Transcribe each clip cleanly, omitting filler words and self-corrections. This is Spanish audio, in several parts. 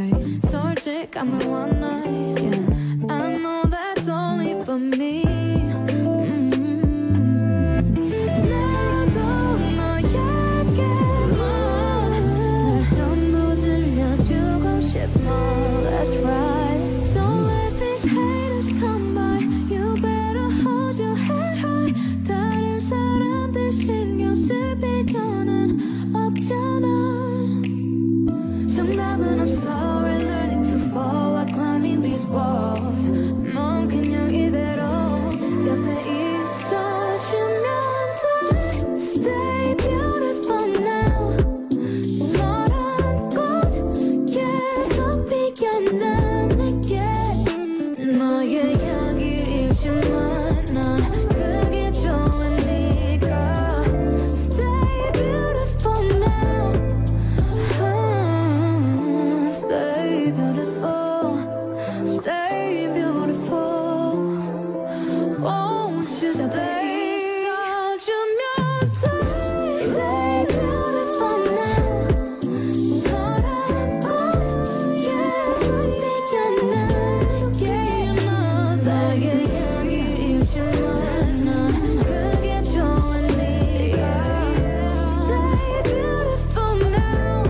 right. So chick, I'm in one night. Yeah. I know that's only for me. 나도 너에게만 날 전부 들려주고 싶어. That's right. Don't let these haters come by. You better hold your head high. 다른 사람들 신경 쓸 필요는 없잖아. 정답은 없어. We're learning to fall while climbing these walls. 넌 그냥 이대로 옆에 있어주면 돼. Stay beautiful now. 너란 꽃 계속 피어나 내게. 너의 향기를 잊지만 난 그게 좋으니까. Stay beautiful now. Stay beautiful. Stay beautiful. Won't you stay? 있어주면 돼. Stay beautiful now. 너란 꽃 계속 피어나 내게. 나의 향기를 잊지만 난 그게 좋으니까. Stay beautiful now.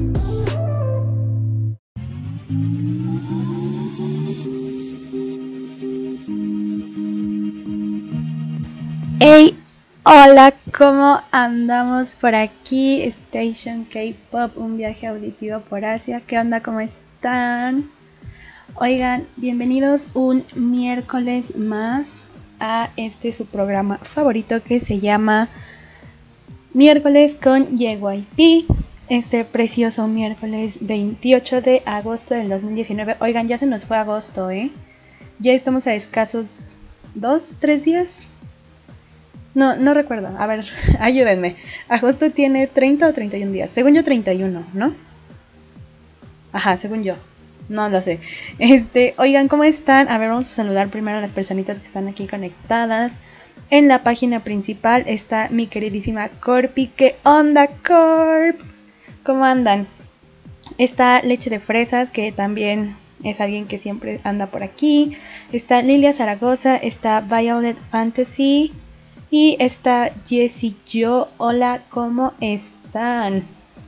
Hey, hola, ¿cómo andamos por aquí? Station K-Pop, un viaje auditivo por Asia. ¿Qué onda? ¿Cómo están? Oigan, bienvenidos un miércoles más a su programa favorito que se llama Miércoles con JYP. Este precioso miércoles 28 de agosto del 2019. Oigan, ya se nos fue agosto, Ya estamos a escasos 2-3 días. No recuerdo, a ver, ayúdenme. Agosto tiene 30 o 31 días. Según yo 31, ¿no? Ajá, según yo. No lo sé. Oigan, ¿cómo están? A ver, vamos a saludar primero a las personitas que están aquí conectadas. En la página principal está mi queridísima Corpi. ¿Qué onda, Corp? ¿Cómo andan? Está Leche de Fresas, que también es alguien que siempre anda por aquí. Está Lilia Zaragoza, está Violet Fantasy y está Jessie Yo. Hola, ¿cómo están?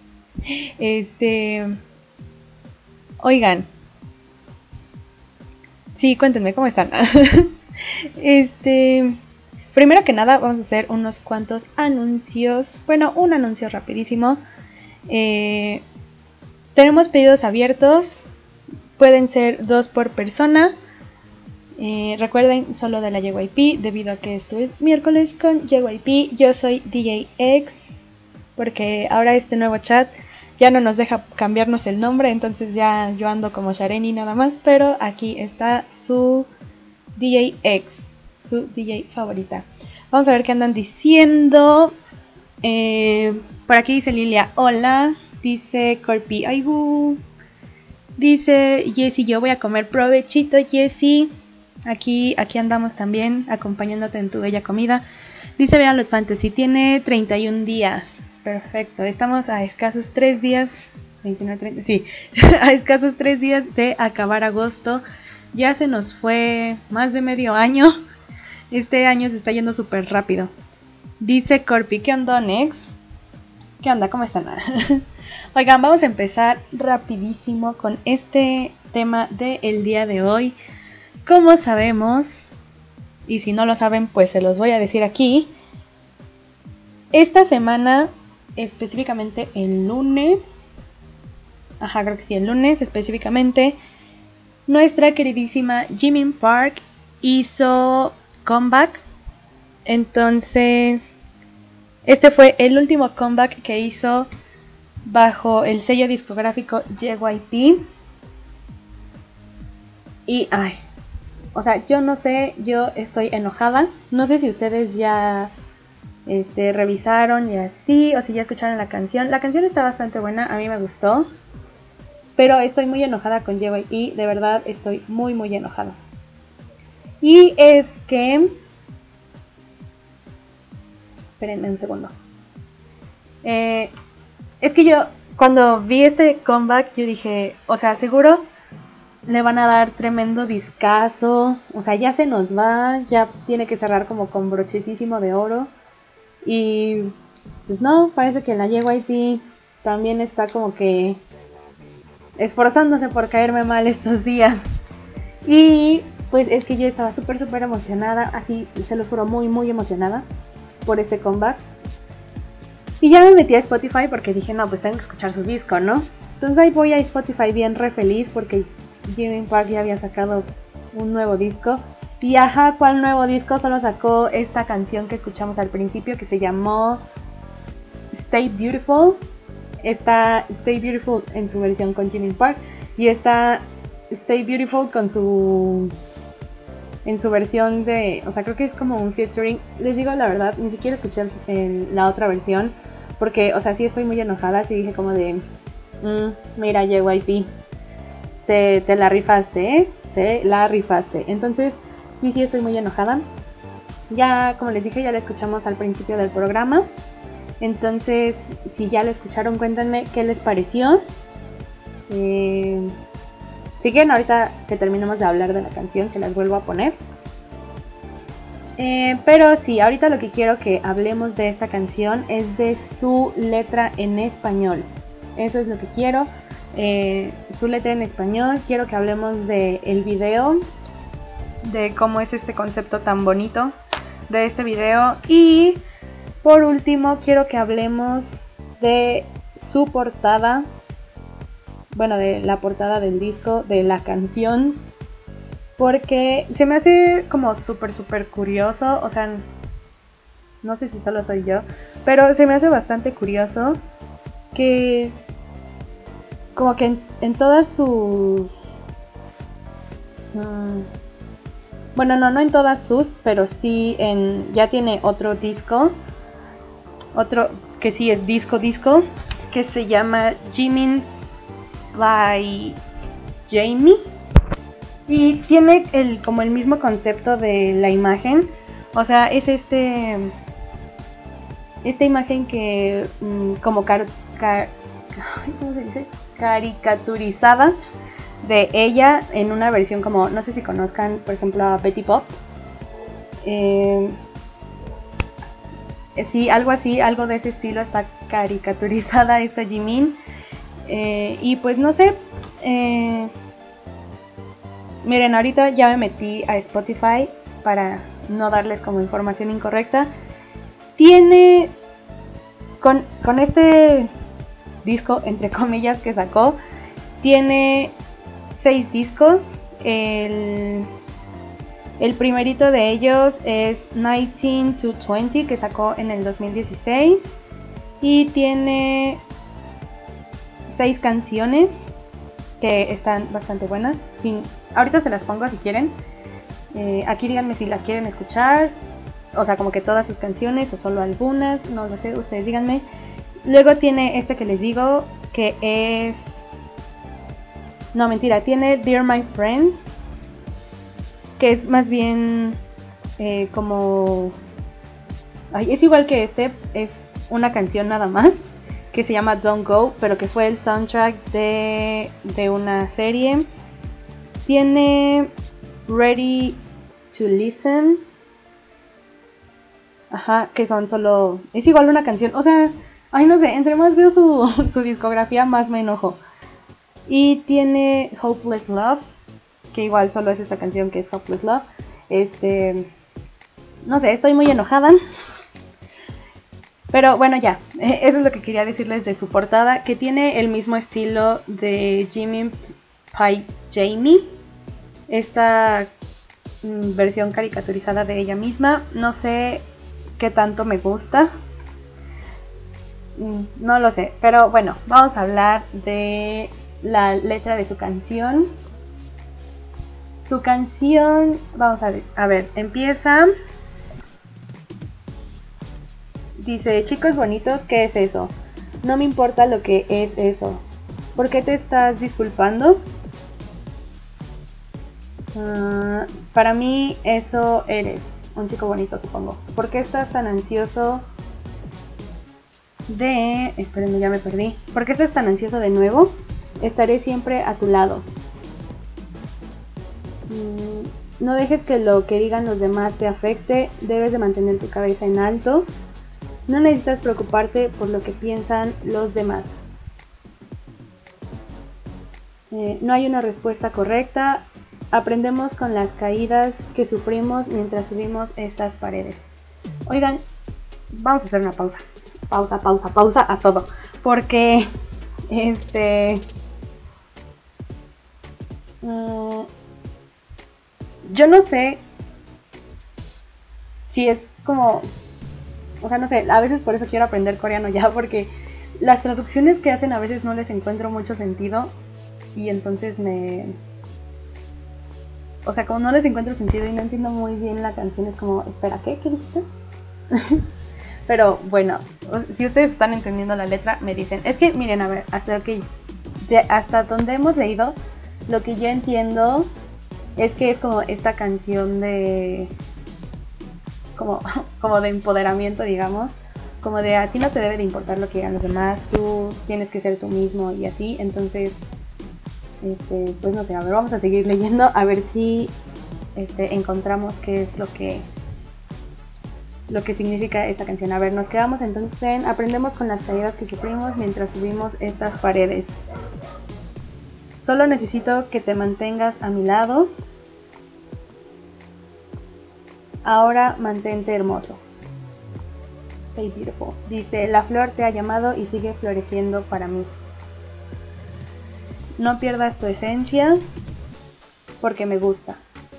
Oigan. Sí, cuéntenme, ¿cómo están? Primero que nada vamos a hacer unos cuantos anuncios. Bueno, un anuncio rapidísimo. Tenemos pedidos abiertos. Pueden ser 2 por persona. Recuerden, solo de la JYP, debido a que esto es miércoles con JYP. Yo soy DJ X, porque ahora este nuevo chat ya no nos deja cambiarnos el nombre, entonces ya yo ando como Shareni nada más, pero aquí está su DJ X, su DJ favorita. Vamos a ver qué andan diciendo. Por aquí dice Lilia, hola. Dice Corpi, ayú. Dice Jessie, yo voy a comer, provechito Jessie. Aquí andamos también acompañándote en tu bella comida. Dice Violet Fantasy, tiene 31 días. Perfecto, estamos a escasos 3 días. 29, 30, sí, a escasos 3 días de acabar agosto. Ya se nos fue más de medio año. Este año se está yendo súper rápido. Dice Corpi, ¿qué onda, Nex? ¿Qué onda? ¿Cómo están? Oigan, vamos a empezar rapidísimo con este tema del día de hoy. Como sabemos, y si no lo saben, pues se los voy a decir aquí. Esta semana, específicamente el lunes, creo que sí, el lunes específicamente, nuestra queridísima Jimin Park hizo comeback. Entonces, este fue el último comeback que hizo bajo el sello discográfico JYP. Y, yo no sé, yo estoy enojada. No sé si ustedes ya revisaron y así, o si ya escucharon la canción. La canción está bastante buena, a mí me gustó. Pero estoy muy enojada con JYP, de verdad estoy muy muy enojada. Y es que... espérenme un segundo. Es que yo cuando vi este comeback yo dije, o sea, seguro le van a dar tremendo discazo, o sea, ya se nos va, ya tiene que cerrar como con brochecísimo de oro. Y pues no, parece que la JYP también está como que esforzándose por caerme mal estos días. Y pues es que yo estaba súper emocionada, así se los juro, muy emocionada por este comeback. Y ya me metí a Spotify porque dije, no, pues tengo que escuchar su disco, ¿no? Entonces ahí voy a Spotify bien re feliz porque Jimin Park ya había sacado un nuevo disco. Y ajá, ¿cuál nuevo disco? Solo sacó esta canción que escuchamos al principio que se llamó Stay Beautiful. Está Stay Beautiful en su versión con Jimin Park y está Stay Beautiful con su en su versión de, o sea, creo que es como un featuring. Les digo la verdad, ni siquiera escuché la otra versión porque, o sea, sí estoy muy enojada, sí dije como de mira JYP, te la rifaste, te la rifaste. Entonces, sí estoy muy enojada. Ya, como les dije, ya la escuchamos al principio del programa. Entonces, si ya lo escucharon, cuéntenme qué les pareció. Si quieren, ahorita que terminemos de hablar de la canción, se las vuelvo a poner. Pero sí, ahorita lo que quiero que hablemos de esta canción es de su letra en español. Eso es lo que quiero. Su letra en español. Quiero que hablemos del video, de cómo es este concepto tan bonito de este video. Y por último, quiero que hablemos de su portada. Bueno, de la portada del disco, de la canción. Porque se me hace como súper curioso. O sea, no sé si solo soy yo, pero se me hace bastante curioso que como que en todas sus... bueno, no en todas sus, pero sí ya tiene otro disco. Otro que sí es disco, que se llama Jimin by Jamie. Y tiene como el mismo concepto de la imagen. O sea, es esta imagen que como ¿cómo se dice? Caricaturizada de ella en una versión como, no sé si conozcan, por ejemplo, a Betty Pop. Sí, algo así, algo de ese estilo, está caricaturizada esta Jimin. Y pues no sé, miren, ahorita ya me metí a Spotify para no darles como información incorrecta. Tiene, con este disco, entre comillas, que sacó, tiene 6 discos. El primerito de ellos es 19 to 20, que sacó en el 2016. Y tiene 6 canciones que están bastante buenas. Ahorita se las pongo si quieren. Aquí díganme si las quieren escuchar. O sea, como que todas sus canciones o solo algunas. No lo sé, ustedes díganme. Luego tiene este que les digo, que es... No, mentira, tiene Dear My Friends, que es más bien como... Ay, es igual que este, es una canción nada más, que se llama Don't Go, pero que fue el soundtrack de una serie. Tiene Ready to Listen, ajá, que son solo... Es igual una canción, o sea... Ay, no sé, entre más veo su discografía, más me enojo. Y tiene Hopeless Love, que igual solo es esta canción que es Hopeless Love. No sé, estoy muy enojada. Pero bueno, ya, eso es lo que quería decirles de su portada, que tiene el mismo estilo de Jimin by Jamie, esta versión caricaturizada de ella misma. No sé qué tanto me gusta, no lo sé, pero bueno, vamos a hablar de la letra de su canción. Su canción, vamos a ver, empieza... Dice, chicos bonitos, ¿qué es eso? No me importa lo que es eso. ¿Por qué te estás disculpando? Para mí eso eres. Un chico bonito, supongo. ¿Por qué estás tan ansioso de... Espérenme, ya me perdí. ¿Por qué estás tan ansioso de nuevo? Estaré siempre a tu lado. No dejes que lo que digan los demás te afecte. Debes de mantener tu cabeza en alto. No necesitas preocuparte por lo que piensan los demás. No hay una respuesta correcta. Aprendemos con las caídas que sufrimos mientras subimos estas paredes. Oigan, vamos a hacer una pausa. Pausa a todo. Porque, yo no sé si es como... O sea, no sé, a veces por eso quiero aprender coreano ya, porque las traducciones que hacen a veces no les encuentro mucho sentido. Y entonces o sea, como no les encuentro sentido y no entiendo muy bien la canción, es como, espera, ¿qué dijiste? Pero bueno, si ustedes están entendiendo la letra, me dicen. Es que, miren, a ver, hasta donde hemos leído, lo que yo entiendo es que es como esta canción de... Como de empoderamiento, digamos. Como de a ti no te debe de importar lo que digan los demás, tú tienes que ser tú mismo y así. Entonces, pues no sé, a ver, vamos a seguir leyendo a ver si encontramos qué es lo que significa esta canción. A ver, nos quedamos entonces en aprendemos con las caídas que sufrimos mientras subimos estas paredes. Solo necesito que te mantengas a mi lado. Ahora mantente hermoso. Stay beautiful. Dice, la flor te ha llamado y sigue floreciendo para mí. No pierdas tu esencia porque me gusta.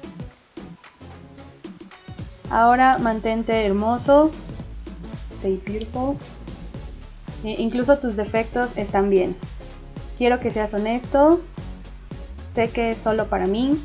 Ahora mantente hermoso. Stay beautiful. Incluso tus defectos están bien. Quiero que seas honesto. Sé que es solo para mí.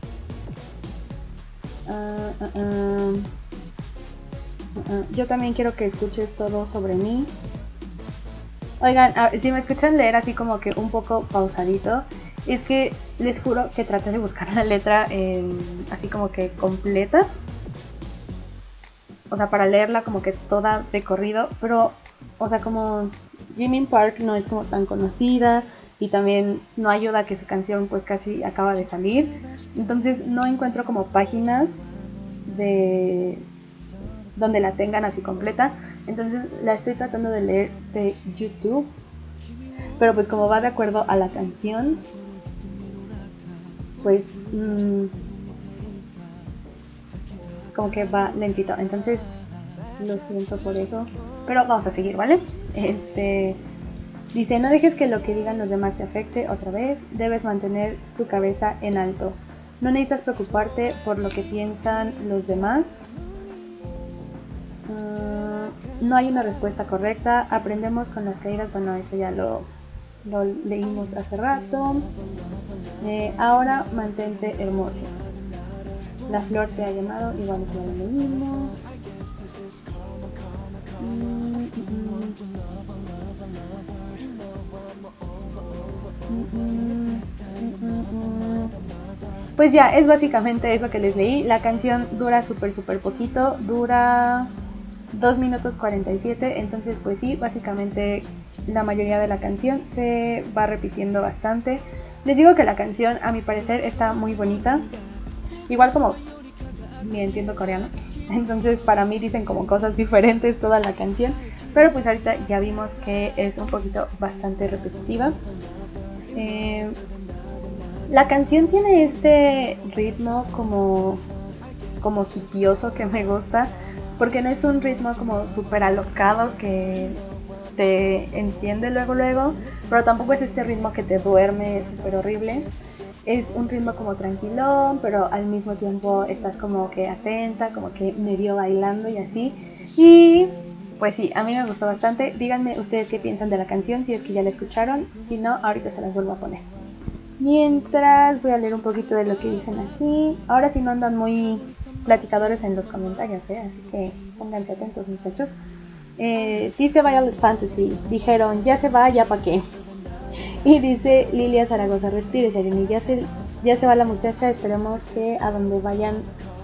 Yo también quiero que escuches todo sobre mí. Oigan, si me escuchan leer así como que un poco pausadito, es que les juro que traté de buscar la letra así como que completa. O sea, para leerla como que toda de corrido, pero, o sea, como Jimin Park no es como tan conocida y también no ayuda a que su canción pues casi acaba de salir. Entonces no encuentro como páginas de donde la tengan así completa. Entonces la estoy tratando de leer de YouTube, pero pues como va de acuerdo a la canción, pues como que va lentito. Entonces lo siento por eso, pero vamos a seguir, ¿vale? Dice, no dejes que lo que digan los demás te afecte. Otra vez, debes mantener tu cabeza en alto. No necesitas preocuparte por lo que piensan los demás. No hay una respuesta correcta. Aprendemos con las caídas. Bueno, eso ya lo leímos hace rato. Ahora mantente hermoso. La flor te ha llamado. Igual ya lo leímos. Pues ya, es básicamente eso que les leí. La canción dura súper poquito. Dura 2 minutos 47. Entonces pues sí, básicamente la mayoría de la canción se va repitiendo bastante. Les digo que la canción a mi parecer está muy bonita. Igual como ni entiendo coreano, entonces para mí dicen como cosas diferentes toda la canción. Pero pues ahorita ya vimos que es un poquito bastante repetitiva. La canción tiene este ritmo como sitioso que me gusta, porque no es un ritmo como súper alocado que te enciende luego, pero tampoco es este ritmo que te duerme súper horrible. Es un ritmo como tranquilón, pero al mismo tiempo estás como que atenta, como que medio bailando y así. Y pues sí, a mí me gustó bastante. Díganme ustedes qué piensan de la canción, si es que ya la escucharon. Si no, ahorita se las vuelvo a poner. Mientras voy a leer un poquito de lo que dicen aquí. Ahora sí no andan muy platicadores en los comentarios, así que pónganse atentos, muchachos. Dice Violet Fantasy, dijeron ya se va, ya pa' qué. Y dice Lilia Zaragoza, respire Sereni, ya se va la muchacha, esperemos que a donde vaya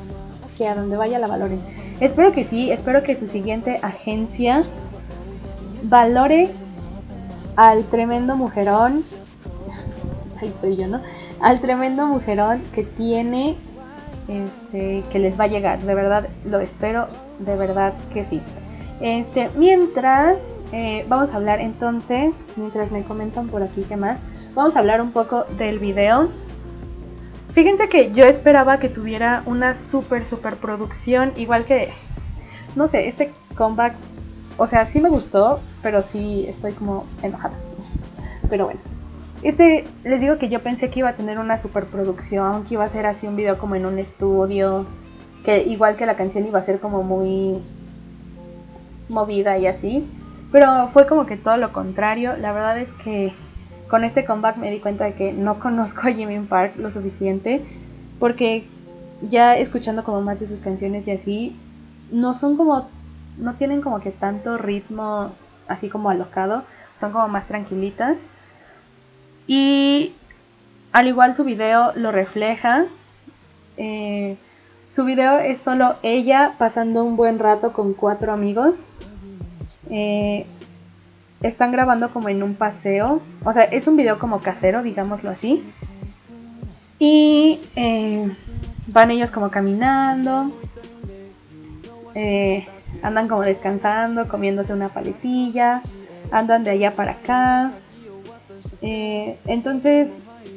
la valoren. Espero que sí, espero que su siguiente agencia valore al tremendo mujerón, ahí estoy yo, ¿no? Al tremendo mujerón que tiene, que les va a llegar, de verdad lo espero, de verdad que sí. Mientras vamos a hablar entonces, mientras me comentan por aquí qué más, vamos a hablar un poco del video. Fíjense que yo esperaba que tuviera una super producción, igual que, no sé, este comeback, o sea, sí me gustó, pero sí estoy como enojada. Pero bueno, les digo que yo pensé que iba a tener una superproducción, que iba a ser así un video como en un estudio, que igual que la canción iba a ser como muy movida y así, pero fue como que todo lo contrario. La verdad es que con este comeback me di cuenta de que no conozco a Jimin Park lo suficiente, porque ya escuchando como más de sus canciones y así, no tienen como que tanto ritmo así como alocado, son como más tranquilitas. Y al igual su video lo refleja. Su video es solo ella pasando un buen rato con 4 amigos. Están grabando como en un paseo, o sea, es un video como casero, digámoslo así. Y van ellos como caminando, andan como descansando, comiéndose una paletilla, andan de allá para acá. Entonces,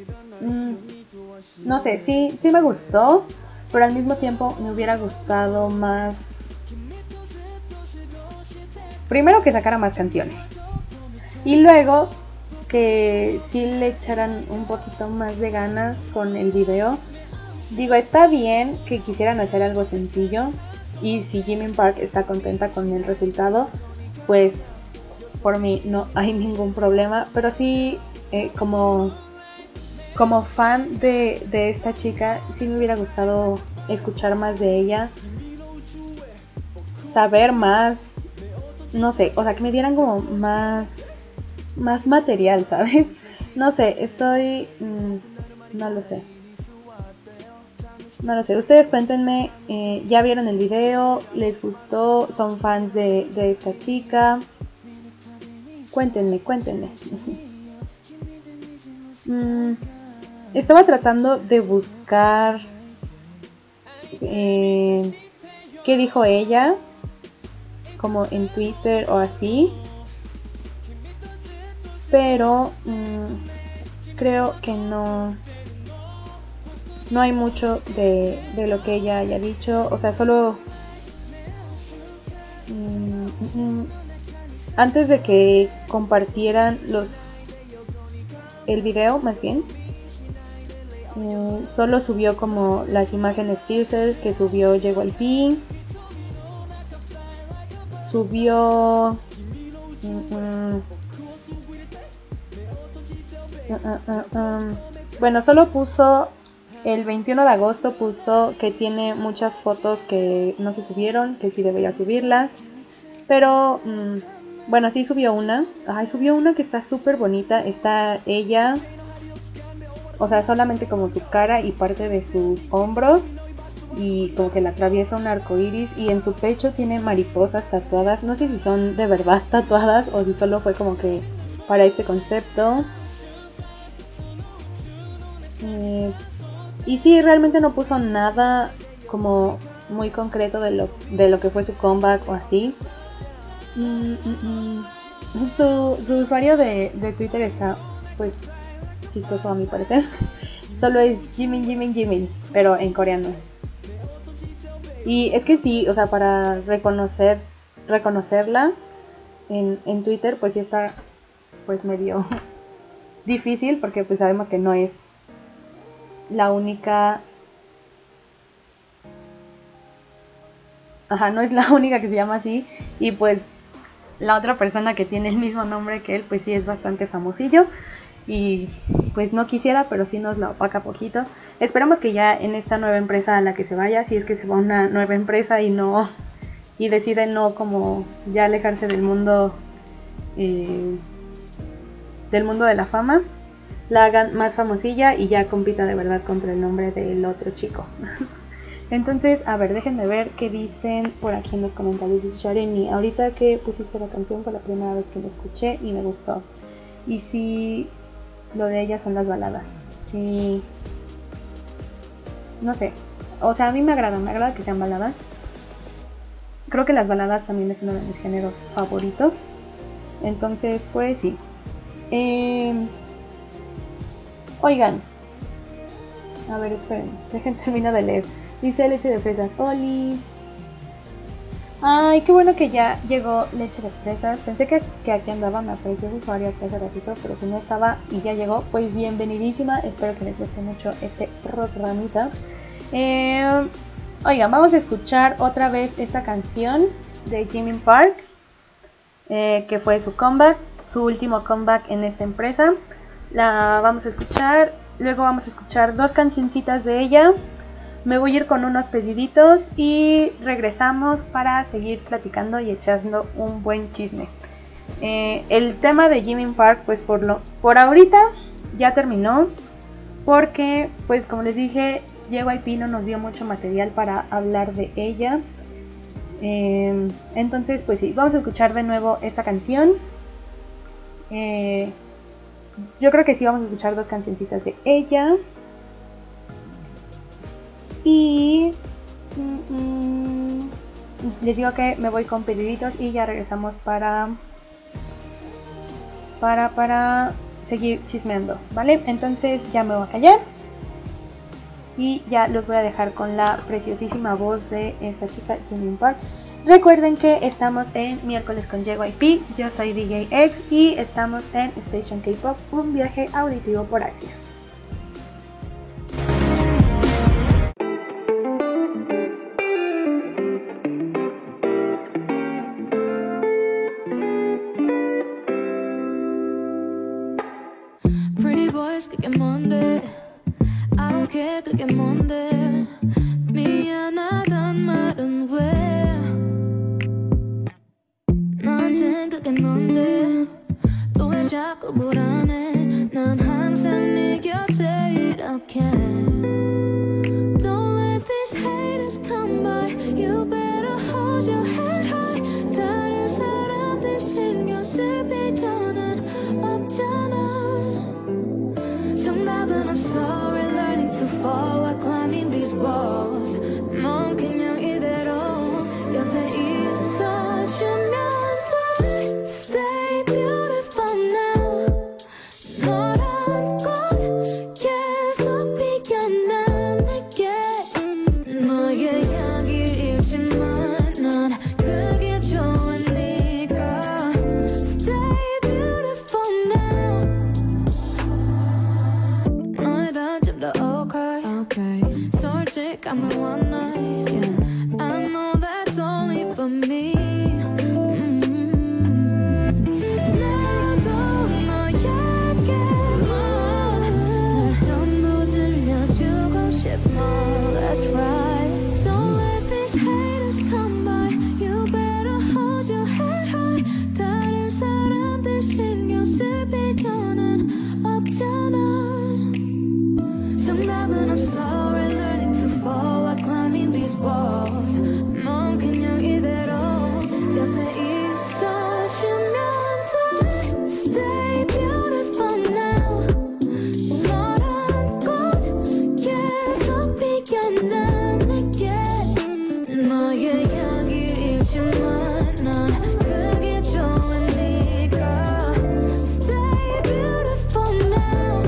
no sé, sí me gustó, pero al mismo tiempo me hubiera gustado más. Primero que sacara más canciones, y luego que sí le echaran un poquito más de ganas con el video. Digo, está bien que quisieran hacer algo sencillo, y si Jimin Park está contenta con el resultado, pues por mí no hay ningún problema. Pero sí, como fan de esta chica, sí me hubiera gustado escuchar más de ella, saber más, no sé, o sea, que me dieran como más material, ¿sabes? No sé, no lo sé. Ustedes cuéntenme, ¿ya vieron el video? ¿Les gustó? ¿Son fans de esta chica? Cuéntenme. Estaba tratando de buscar qué dijo ella, como en Twitter o así, pero creo que no hay mucho de lo que ella haya dicho. O sea, solo antes de que compartieran el video, más bien, solo subió como las imágenes teasers que subió JYP, subió bueno, solo puso el 21 de agosto, puso que tiene muchas fotos que no se subieron, que sí debería subirlas, pero bueno, sí subió una. Subió una que está súper bonita. Está ella, o sea, solamente como su cara y parte de sus hombros, y como que la atraviesa un arco iris, y en su pecho tiene mariposas tatuadas. No sé si son de verdad tatuadas o si solo fue como que para este concepto. Y sí, realmente no puso nada como muy concreto de lo que fue su comeback o así. Su usuario de Twitter está pues chistoso a mi parecer. Solo es Jimin, pero en coreano. Y es que sí, o sea, para reconocerla en Twitter, pues sí está pues medio difícil, porque pues sabemos que no es la única. No es la única que se llama así, y pues la otra persona que tiene el mismo nombre que él, pues sí es bastante famosillo, y pues no quisiera, pero sí nos la opaca poquito. Esperamos que ya en esta nueva empresa a la que se vaya, si es que se va a una nueva empresa y decide no como ya alejarse del mundo de la fama, la hagan más famosilla y ya compita de verdad contra el nombre del otro chico. Entonces, a ver, déjenme ver qué dicen por aquí en los comentarios. Dice Shareni, ahorita que pusiste la canción fue la primera vez que la escuché y me gustó. Y sí, lo de ella son las baladas. Sí, no sé. O sea, a mí me agrada que sean baladas. Creo que las baladas también es uno de mis géneros favoritos. Entonces, pues sí. Oigan. A ver, esperen. Dejen terminar de leer. Dice leche de fresas. Olis. Ay, qué bueno que ya llegó leche de fresas. Pensé que aquí andaba, me apareció su usuario aquí hace ratito, pero si no estaba y ya llegó, pues bienvenidísima. Espero que les guste mucho este programita. Oigan, vamos a escuchar otra vez esta canción de Jimin Park, que fue su comeback, su último comeback en esta empresa. La vamos a escuchar, luego vamos a escuchar dos cancioncitas de ella. Me voy a ir con unos pediditos y regresamos para seguir platicando y echando un buen chisme. El tema de Jimin Park, pues por ahorita ya terminó, porque pues como les dije, JYP no nos dio mucho material para hablar de ella. Entonces pues sí, vamos a escuchar de nuevo esta canción. Yo creo que sí vamos a escuchar dos cancioncitas de ella. Y les digo que me voy con pediditos y ya regresamos para seguir chismeando, ¿vale? Entonces ya me voy a callar y ya los voy a dejar con la preciosísima voz de esta chica, Jimin Park. Recuerden que estamos en Miércoles con JYP, yo soy DJ X y estamos en Station K-Pop, un viaje auditivo por Asia. 그게 뭔데 미안하단 말은 왜 나한텐 그게 뭔데 또 왜 자꾸 불안해 난 항상 네 곁에 이렇게 Don't let these haters come by You better hold your head high 다른 사람들 신경 쓸 필요는 없잖아 정답은 없어 Forward climbing these walls 넌 그냥 이대로 곁에 있어주면 돼 Stay beautiful now 너란 꽃 계속 피어나 내게 너의 향기를 잃지만 난 그게 좋으니까 Stay beautiful now 너의 단점도 Okay, 솔직함을 원해 yeah. I know that's only for me 나도 너에게만 날 전부 들려주고 싶어 That's right Don't let these haters come by You better hold your head high 다른 사람들 신경 쓸 필요는 없잖아 정답은 없어 We're learning to fall While climbing these walls 넌 그냥 이대로 곁에 있어주면 돼 Stay beautiful now 너란 꽃 계속 피어나 내게 너의 향기를 잃지만 난 그게 좋으니까 Stay beautiful now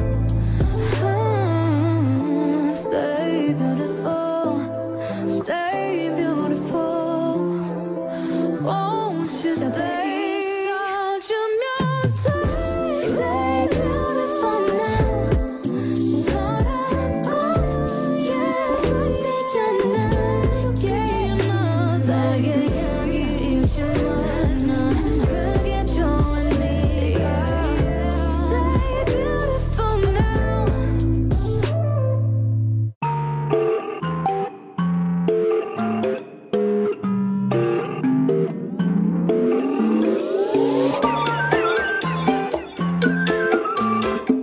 Stay beautiful, stay beautiful. Won't you stay? 써주면 돼. Stay beautiful now. 너란 꽃 계속 피어나 내게 너 나의 향기를 잃지만 난 그게 좋으니까. Stay beautiful now.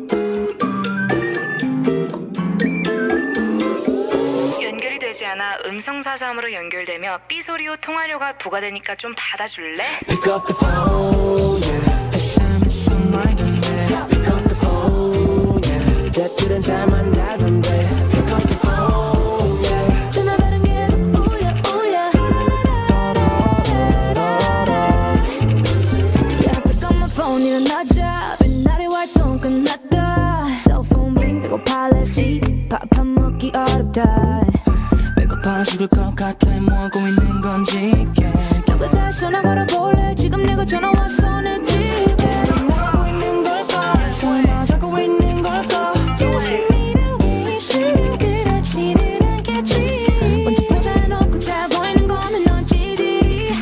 연결이 되지 않아 음성433으로 연결되며 삐소리오 통화료가 부과되니까 좀 받아줄래? Pick up the phone, yeah. SMS reminder, pick up the phone, yeah. 댓글은 잘 만나던데. Pick up the phone, yeah. 전화 받은 게 울려 울려. Yeah, pick up my phone 일어나자. 빛나리 활동 끝났다. Cellphone ring 배고파 let's eat. 밥 먹기 어렵다. 배고파 죽을 것 같아. 뭐 하고 있는 건지. 누가 다시 전화 걸어볼래. 지금 내가 전화 왔어 내 집에. 뭐 하고 있는 걸까. 정말 자고 있는 걸까. 먼저 포장해놓고 잘 보이는 거면 넌 찌질이.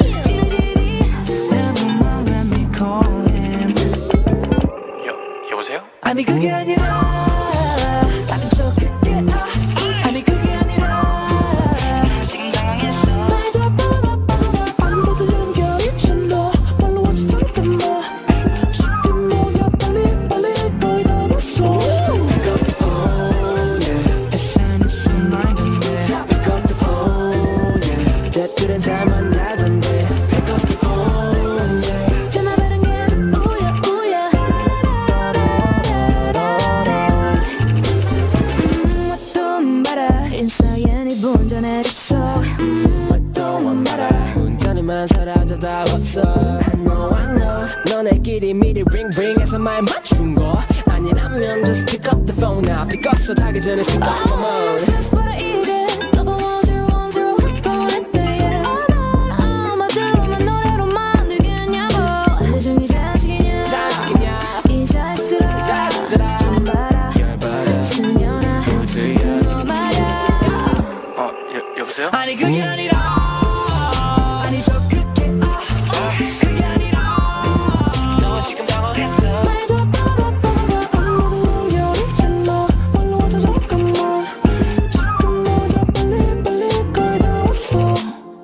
Never mind, let me call him. 여보세요? 아니 그게 아니라 나쁜 척할게. 아니 그게 아니라 지금 당황했어. 말도 안 돼도 연결이 쳤나. 말로 하지 잠깐만. 지금 뭐야 빨리 거의 다 왔어. Pick up the phone, yeah. SMS reminder, pick up the phone, yeah. 댓글은 잘 만나던데. Pick up the phone, yeah. 전화 받은 게 울려 울려. 또 말아 인사에 네 본전에 있어. 또 말아 운전에만 사라져다 왔어. I know 너네끼리 미리 링링해서 말 맞춘 거 아니라면 just pick up the phone now. pick up 타기 전에 pick up my mode. That's what I eat it. double 1010 보냈대. 아마 들으면 노래로 만들겠냐고. 대중이 자식이냐 자식이냐 이 자식들아 좀 봐라. 열받아 수년아 너 말야. 여보세요? 아니 그게 아니라 아니 저 그게 그게 아니라 너 지금 당황했어. 말도 안 돼도 연결이 쳤나. 말로 하자 잠깐만. 지금 뭐야 빨리 거의 다 왔어.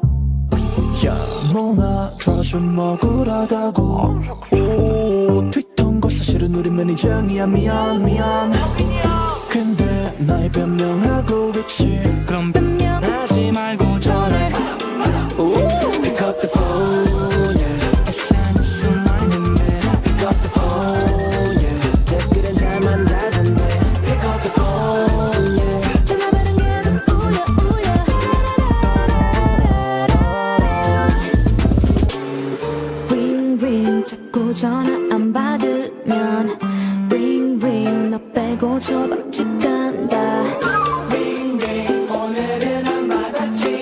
야 몰라 좀 먹으라다고. 오 트윗한 거 사실은 우리 매니저야. 미안 근데 나의 변명하고 있지. 그럼 변명하지 말고 전화해. Pick up the phone, yeah. SMS reminder, pick up the phone, yeah. 댓글은 잘 만나던데. Pick up the phone, yeah. 전화 받은 게 울려 울려. Ring ring 자꾸 전화 안 받으면 Ring ring 너 빼고 저 밥집 간다. ring ring 오늘은 안 받았지.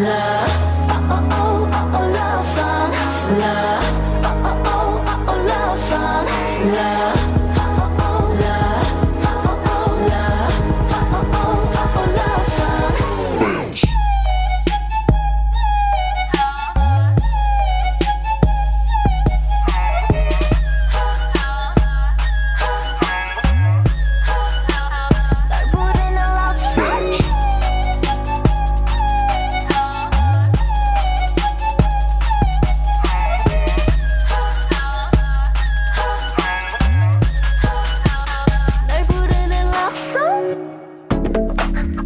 love, oh oh oh oh love song, love, oh oh oh oh oh love song, love, oh oh oh love, oh oh oh love, oh oh oh oh love song. 날 부르는 love song. 날 부르는 love song.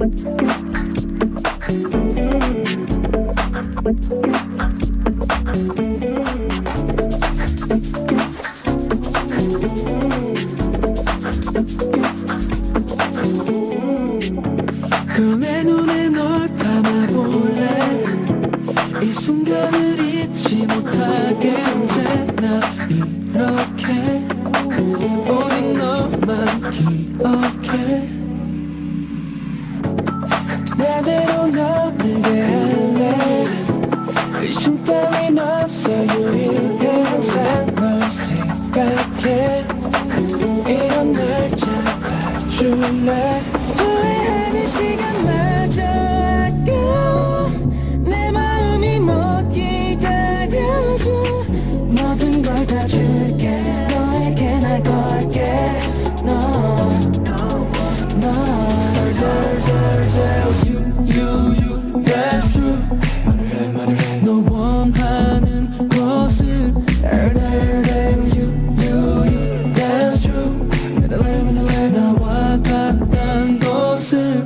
그럼 내 눈에 널 감아볼래 이 순간을 잊지 못하게 언제나 이렇게 오직 너만 기억해 내대로 너에게 할래 의심 따윈 없어 유일해 항상 널 생각해 이런 날 잡아줄래 후회하는 시간마저도 내 마음이 못 기다려줘 모든 걸 다 줄게 너에게 날 걸게 No You That's true 말을 해 너 원하는 곳을 You That's true 맨날 나와 같던 곳을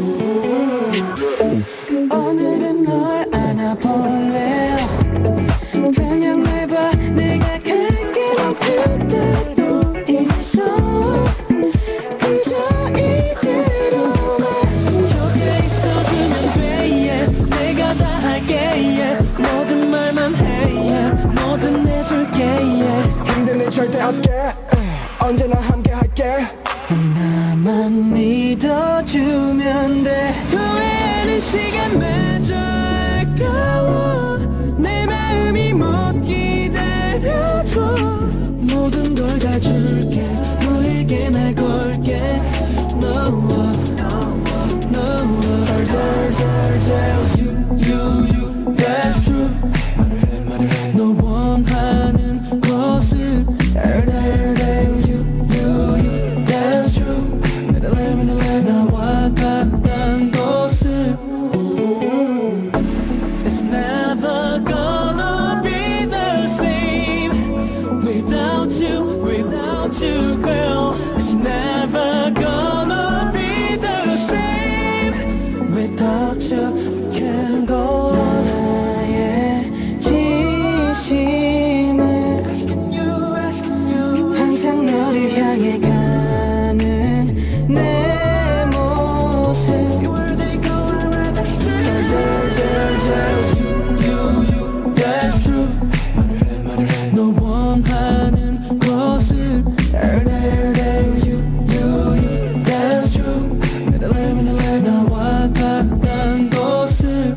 오늘은 널 안아볼래 그냥 날 봐 내가 갈게 넌 그대로 있어 그저 이대로만 곁에 있어주면 돼 yeah. 내가 다 할게 yeah. 모든 말만 해 yeah. 뭐든 내줄게 yeah. 힘든 일 절대 없게 언제나 함께 할게 나만 믿어주면 돼 후회하는 시간마저 아까워 내 마음이 못 기다려줘 모든 걸 다 줄게 너에게 날 걸게 No You That's true 말을 해 너 원하는 곳을 You That's true 맨날 나와 같던 곳을 It's never gonna be the same without you girl It's never gonna be the same without you can't go on 나의 진심을 항상 너를 향해 가는 내 모습 You That's true 말을 해 너 원하는 곳을 You That's true 맨날 나와 같던 곳을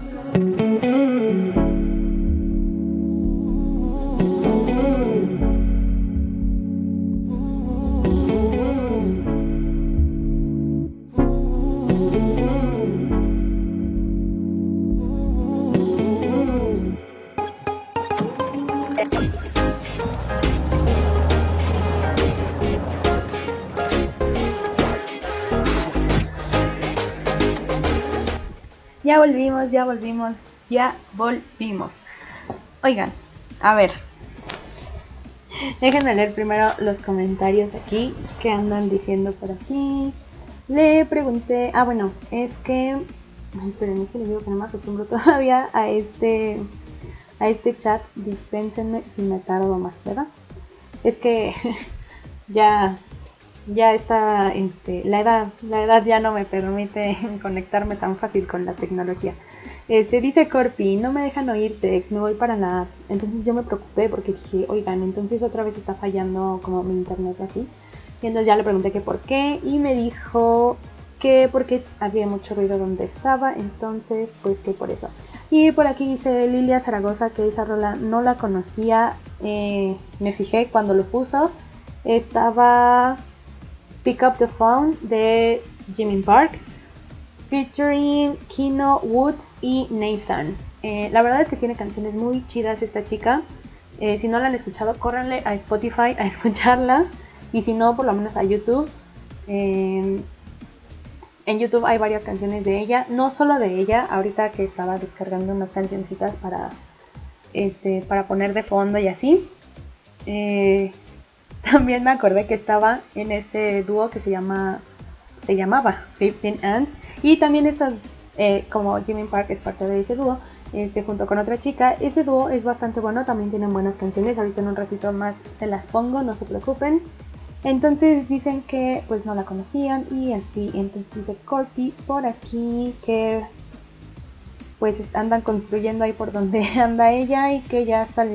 Ya volvimos. Oigan, a ver, déjenme leer primero los comentarios aquí que andan diciendo por aquí. Le pregunté, bueno, es que, ay, esperen, es que les digo que no me acostumbro todavía a este chat. Dispénsenme si me tardo más, ¿verdad? Es que ya está, la edad ya no me permite conectarme tan fácil con la tecnología. Dice Corpi, no me dejan oír Tex, me voy para la app. Entonces yo me preocupé porque dije, oigan, entonces otra vez está fallando como mi internet así. Y entonces ya le pregunté que por qué, y me dijo que porque había mucho ruido donde estaba, entonces pues que por eso. Y por aquí dice Lilia Zaragoza que esa rola no la conocía, me fijé cuando lo puso. Estaba Pick Up the Phone de Jimin Park, featuring Kino Woods y Nathan. La verdad es que tiene canciones muy chidas esta chica. Si no la han escuchado, córranle a Spotify a escucharla. Y si no, por lo menos a YouTube. En YouTube hay varias canciones de ella, no solo de ella. Ahorita que estaba descargando unas cancioncitas para poner de fondo y así, también me acordé que estaba en este dúo que se llamaba 15 Ants. Y también estas, como Jimin Park es parte de ese dúo, junto con otra chica. Ese dúo es bastante bueno, también tienen buenas canciones. Ahorita en un ratito más se las pongo, no se preocupen. Entonces dicen que pues no la conocían y así. Entonces dice Corpi por aquí que pues andan construyendo ahí por donde anda ella y que ya hasta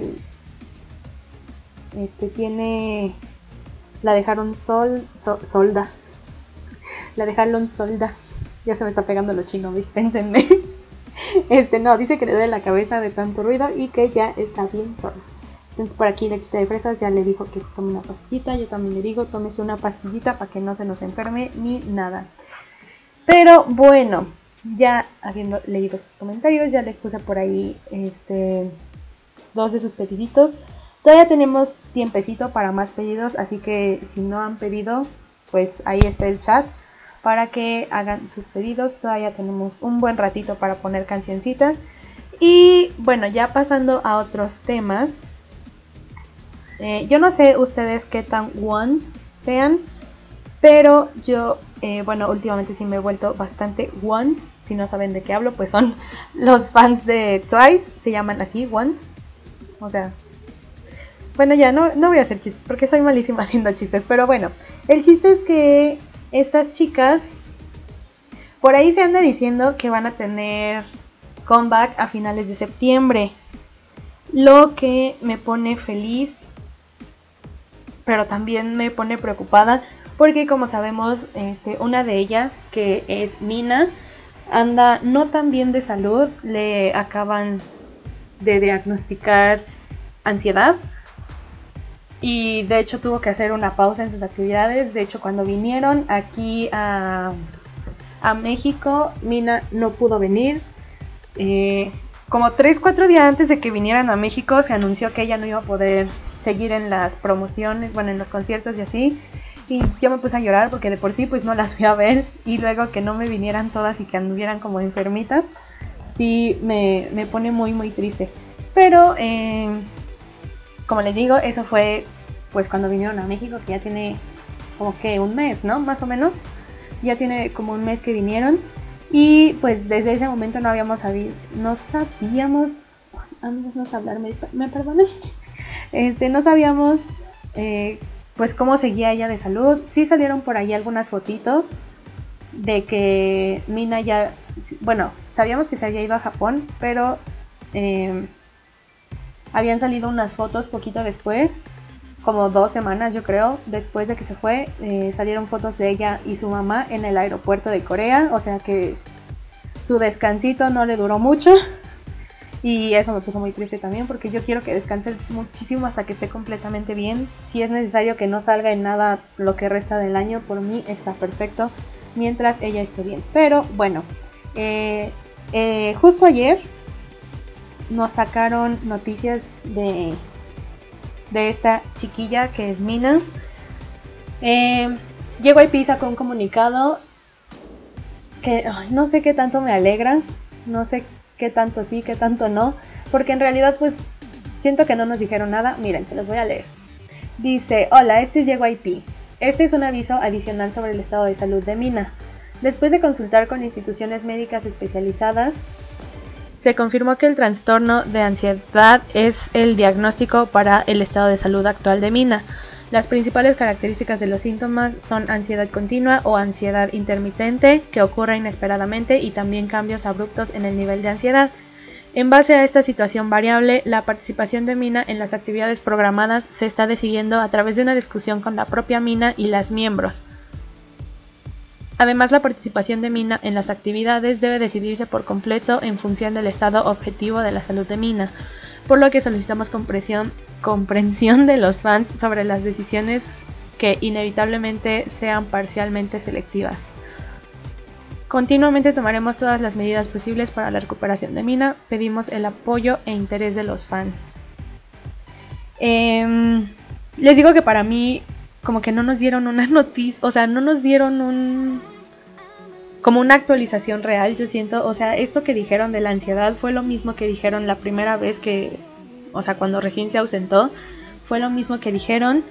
tiene, la dejaron solda. La dejaron solda. Ya se me está pegando lo chino, dispénsenme. No, dice que le duele la cabeza de tanto ruido y que ya está bien sola. Entonces por aquí Lechita de Fresas ya le dijo que tome una pastillita. Yo también le digo, tómese una pastillita para que no se nos enferme ni nada. Pero bueno, ya habiendo leído sus comentarios, ya les puse por ahí 2 de sus pediditos. Todavía tenemos tiempecito para más pedidos, así que si no han pedido, pues ahí está el chat para que hagan sus pedidos. Todavía tenemos un buen ratito para poner cancioncitas. Y bueno, ya pasando a otros temas. Yo no sé ustedes qué tan ones sean, pero yo, últimamente sí me he vuelto bastante ones. Si no saben de qué hablo, pues son los fans de Twice, se llaman así, ones. O sea, bueno, ya no voy a hacer chistes porque soy malísima haciendo chistes, pero bueno, el chiste es que estas chicas, por ahí se anda diciendo que van a tener comeback a finales de septiembre, lo que me pone feliz, pero también me pone preocupada, porque como sabemos, una de ellas, que es Mina, anda no tan bien de salud. Le acaban de diagnosticar ansiedad y de hecho tuvo que hacer una pausa en sus actividades. De hecho, cuando vinieron aquí a México, Mina no pudo venir. Como 3-4 días antes de que vinieran a México, se anunció que ella no iba a poder seguir en las promociones, en los conciertos y así. Y yo me puse a llorar porque de por sí pues no las fui a ver, y luego que no me vinieran todas y que anduvieran como enfermitas, sí me pone muy muy triste. Pero como les digo, eso fue pues cuando vinieron a México, que ya tiene como que un mes, ¿no? Más o menos, ya tiene como un mes que vinieron. Y pues desde ese momento no sabíamos, amigos, no sé hablar, me perdoné. No sabíamos pues cómo seguía ella de salud. Sí salieron por ahí algunas fotitos de que Mina ya, bueno, sabíamos que se había ido a Japón, pero habían salido unas fotos poquito después, como 2 semanas yo creo, después de que se fue. Salieron fotos de ella y su mamá en el aeropuerto de Corea, o sea que su descansito no le duró mucho. Y eso me puso muy triste también, porque yo quiero que descanse muchísimo hasta que esté completamente bien. Si es necesario que no salga en nada lo que resta del año, por mí está perfecto, mientras ella esté bien. Pero bueno, justo ayer nos sacaron noticias de esta chiquilla que es Mina. JYP sacó un comunicado que no sé qué tanto me alegra, no sé qué tanto sí, qué tanto no, porque en realidad pues siento que no nos dijeron nada. Miren, se los voy a leer. Dice: hola, este es JYP. Este es un aviso adicional sobre el estado de salud de Mina. Después de consultar con instituciones médicas especializadas, se confirmó que el trastorno de ansiedad es el diagnóstico para el estado de salud actual de Mina. Las principales características de los síntomas son ansiedad continua o ansiedad intermitente, que ocurre inesperadamente, y también cambios abruptos en el nivel de ansiedad. En base a esta situación variable, la participación de Mina en las actividades programadas se está decidiendo a través de una discusión con la propia Mina y las miembros. Además, la participación de Mina en las actividades debe decidirse por completo en función del estado objetivo de la salud de Mina, por lo que solicitamos comprensión de los fans sobre las decisiones que inevitablemente sean parcialmente selectivas. Continuamente tomaremos todas las medidas posibles para la recuperación de Mina. Pedimos el apoyo e interés de los fans. Les digo que para mí como que no nos dieron una noticia, o sea, no nos dieron como una actualización real, yo siento. O sea, esto que dijeron de la ansiedad fue lo mismo que dijeron la primera vez que, o sea, cuando recién se ausentó, fue lo mismo que dijeron,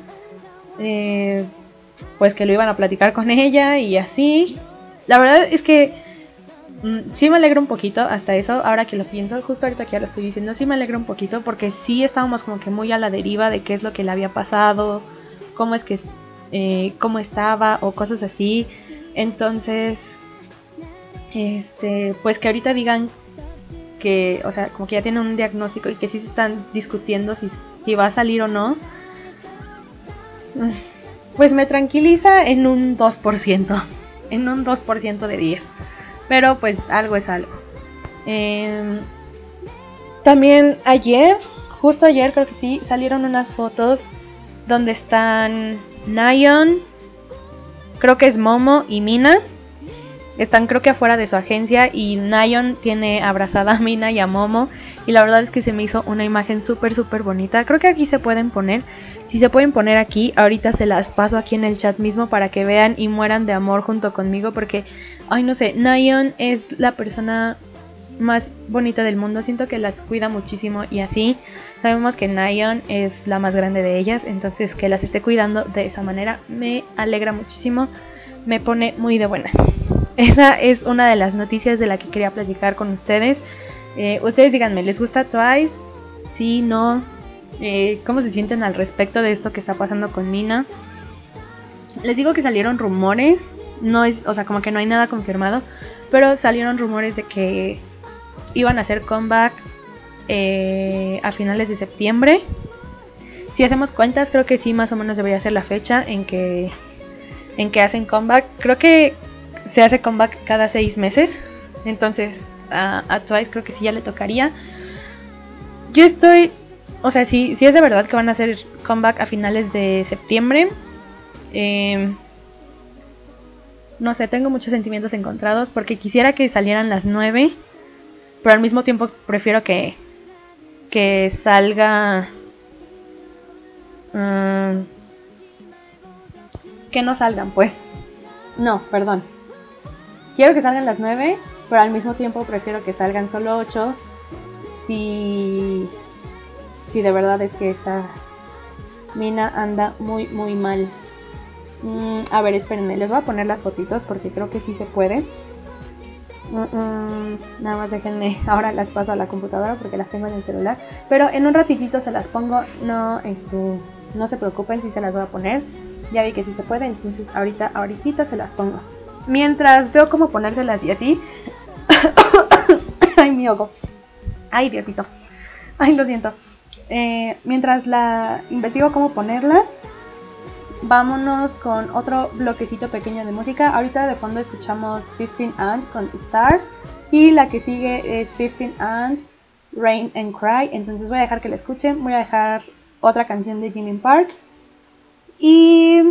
pues que lo iban a platicar con ella y así. La verdad es que sí me alegra un poquito hasta eso, ahora que lo pienso, justo ahorita que ya lo estoy diciendo, sí me alegra un poquito porque sí estábamos como que muy a la deriva de qué es lo que le había pasado, cómo es que, cómo estaba o cosas así. Entonces, pues que ahorita digan que, o sea, como que ya tienen un diagnóstico y que sí se están discutiendo si va a salir o no, pues me tranquiliza en un 2%, en un 2% de 10. Pero pues algo es algo. También justo ayer creo que sí, salieron unas fotos donde están Nayeon, creo que es Momo y Mina. Están creo que afuera de su agencia y Nayeon tiene abrazada a Mina y a Momo. Y la verdad es que se me hizo una imagen súper súper bonita. Creo que aquí se pueden poner. Si se pueden poner aquí, ahorita se las paso aquí en el chat mismo para que vean y mueran de amor junto conmigo. Porque, ay no sé, Nayeon es la persona más bonita del mundo. Siento que las cuida muchísimo y así. Sabemos que Nayeon es la más grande de ellas. Entonces que las esté cuidando de esa manera me alegra muchísimo. Me pone muy de buenas. Esa es una de las noticias de la que quería platicar con ustedes. Ustedes díganme, ¿les gusta Twice? ¿Sí? ¿No? ¿Cómo se sienten al respecto de esto que está pasando con Mina? Les digo que salieron rumores. No es, o sea, como que no hay nada confirmado. Pero salieron rumores de que iban a hacer comeback a finales de septiembre. Si hacemos cuentas, creo que sí, más o menos debería ser la fecha en que hacen comeback. Creo que se hace comeback cada 6 meses. Entonces a Twice creo que sí ya le tocaría. Yo estoy, o sea, si es de verdad que van a hacer comeback a finales de septiembre, no sé, tengo muchos sentimientos encontrados porque quisiera que salieran las 9, pero al mismo tiempo prefiero que salga que no salgan, pues. No, perdón. Quiero que salgan las 9, pero al mismo tiempo prefiero que salgan solo 8 si de verdad es que esta Mina anda muy muy mal. A ver, espérenme, les voy a poner las fotitos porque creo que sí se puede. Nada más déjenme, ahora las paso a la computadora porque las tengo en el celular, pero en un ratitito se las pongo. No se preocupen si se las voy a poner. Ya vi que sí se puede, entonces ahorita se las pongo. Mientras veo cómo ponérselas y así. Ay, mi ojo. Ay, Diosito. Ay, lo siento. Mientras investigo cómo ponerlas, vámonos con otro bloquecito pequeño de música. Ahorita de fondo escuchamos 15 Ants con Star. Y la que sigue es 15 Ants, Rain and Cry. Entonces voy a dejar que la escuchen. Voy a dejar otra canción de Jimin Park. Y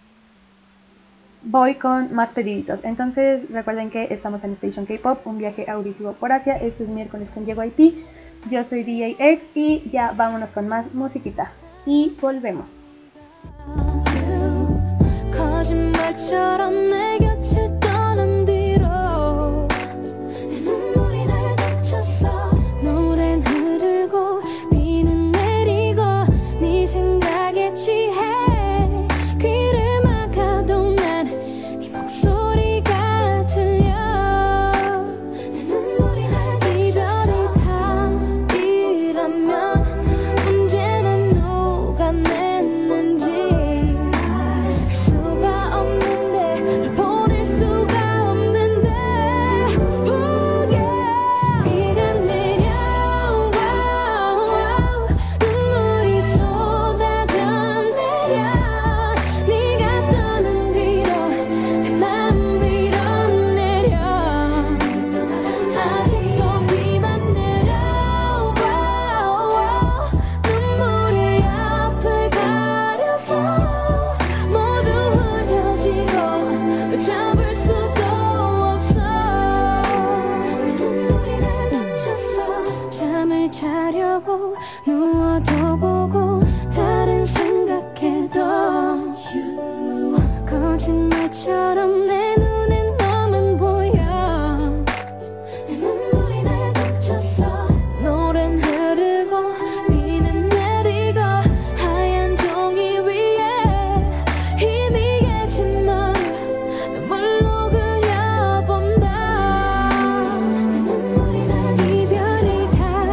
voy con más pediditos. Entonces recuerden que estamos en Station K-Pop, un viaje auditivo por Asia. Este es miércoles con JYP. Yo soy DJ X y ya vámonos con más musiquita. Y volvemos. 거짓말처럼 내 곁을 떠난 뒤로 눈물이 날 닥쳤어. 노래는 흐르고 비는 내리고 네 생각에 취해 귀를 막아도 난 네 목소리가 들려. 내 눈물이 날 이별이 답이라면 언제나 녹아냈는지 알 수가 없는데 널 자려고 누워도 보고 다른 생각해도 거짓말처럼 내 눈엔 너만 보여 내 눈물이 날 감췄어 노래는 흐르고 비는 내리고 하얀 종이 위에 희미해진 널 눈물로 그려본다 내 눈물이 날 이별이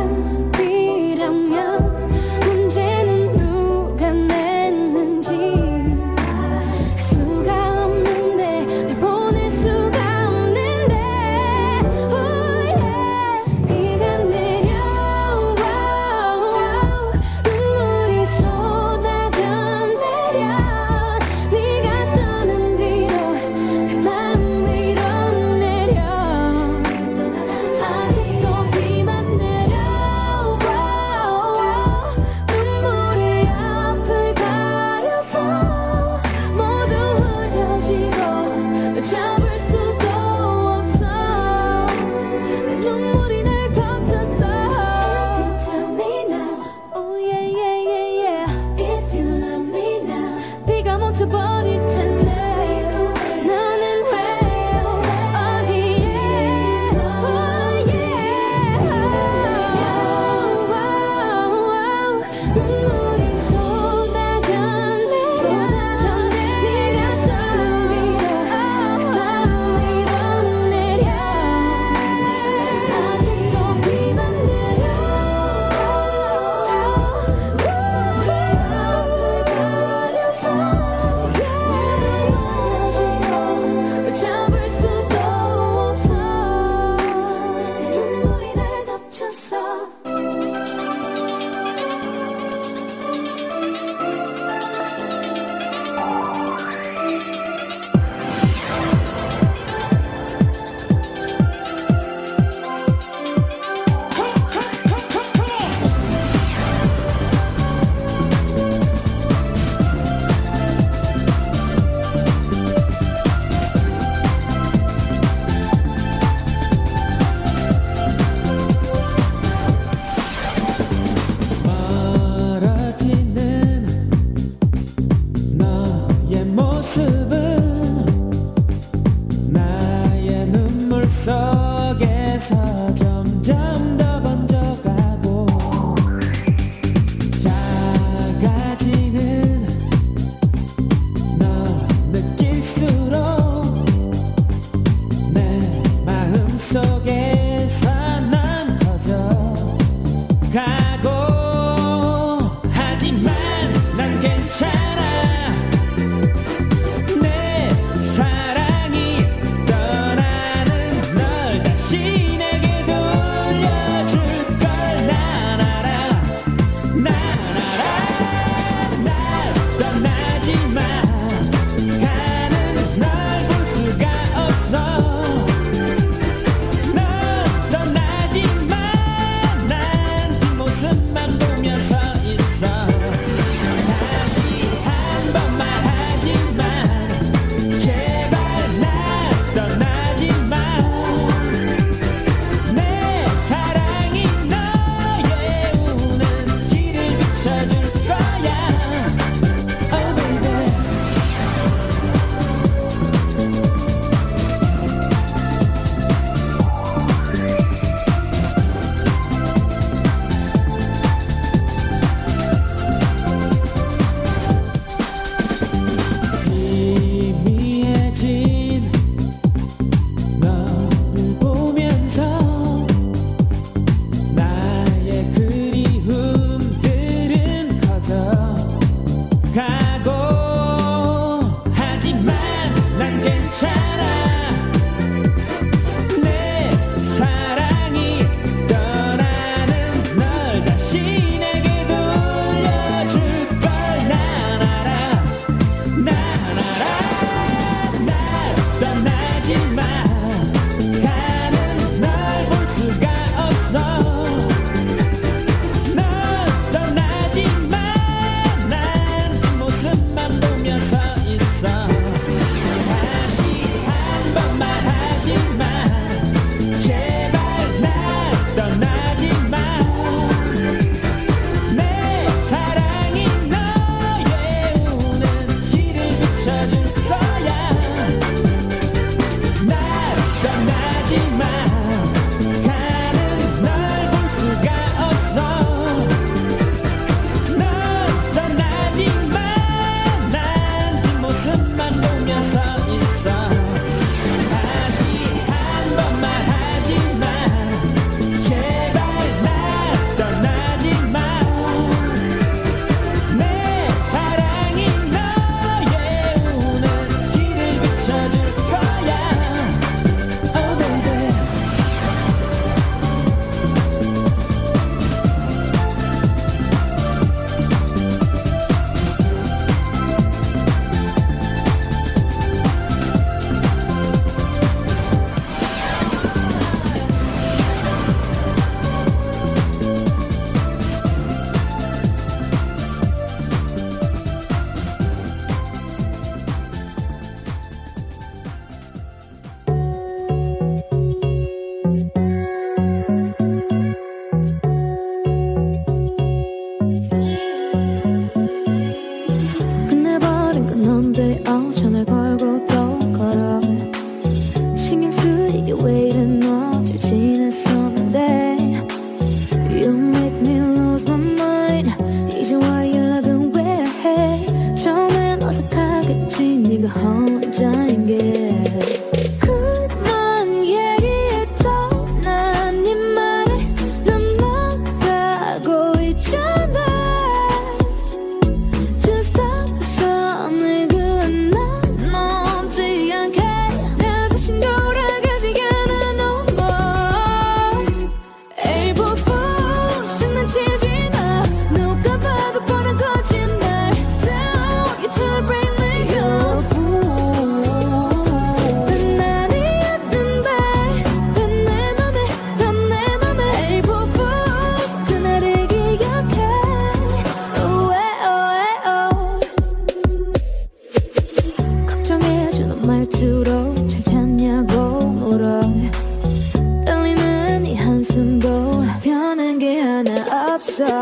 답이라면 문제는 누가 냈는지 알 수가 없는데 내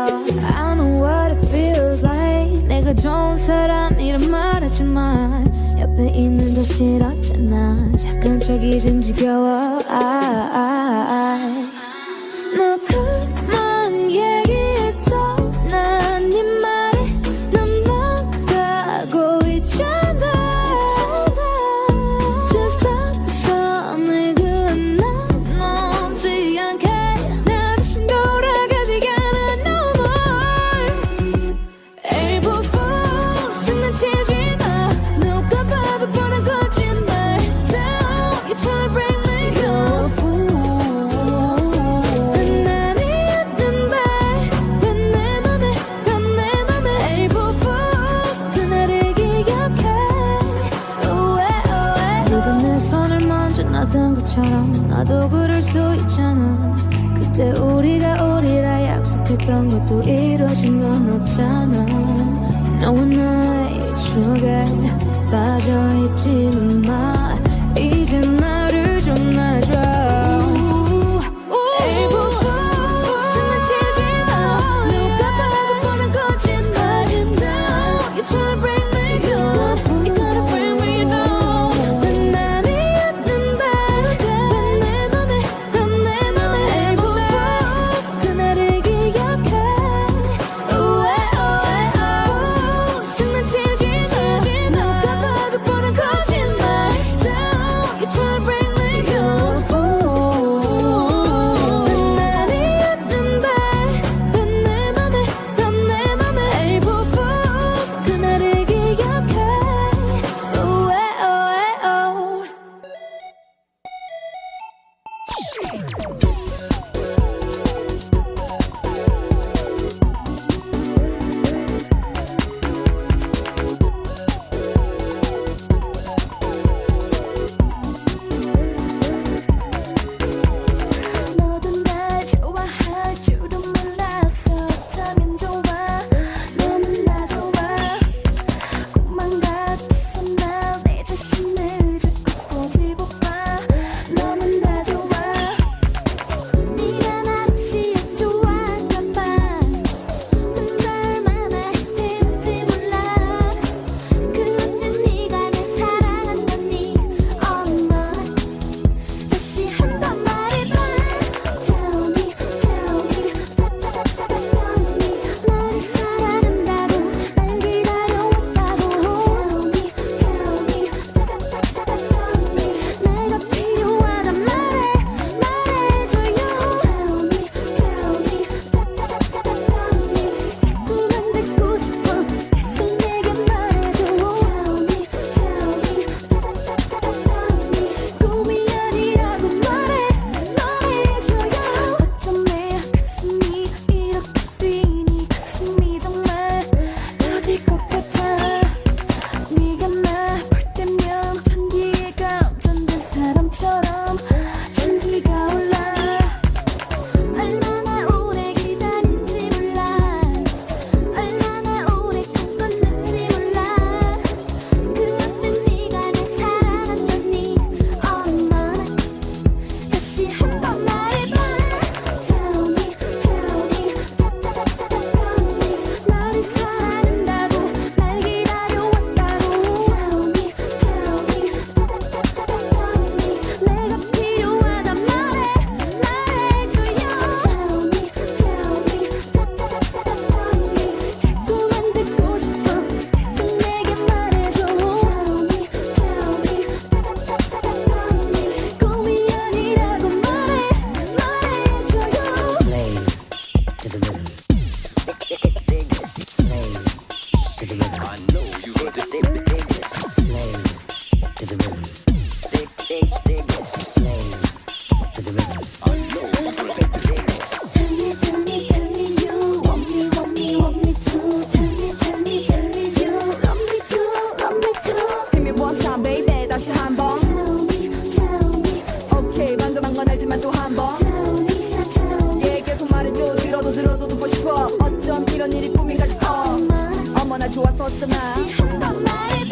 I know what it feels like. 내가 좋은 사람이란 말하지만 옆에 있는 더 싫었잖아. 잠깐 저기 좀 지겨워. 너 그만 얘기해줘. 난 네 말에 넘어가고 있잖아. Just stop 늘 그만 넘지 않게. 나 다시 돌아가지 않아 no more. April Fool 장난치지 마. 누가 봐도 뻔한 거짓말. Now you're trying to break me down. 나도 그럴 수 있잖아. 그때 우리가 우리라 약속했던 것도 이루어진 건 없잖아. 너와 나의 추억에 빠져있지는 마. 이제 나를 좀 놔줘. 어쩜 이런 일이 꿈인가 싶어 어머나 좋았었잖아.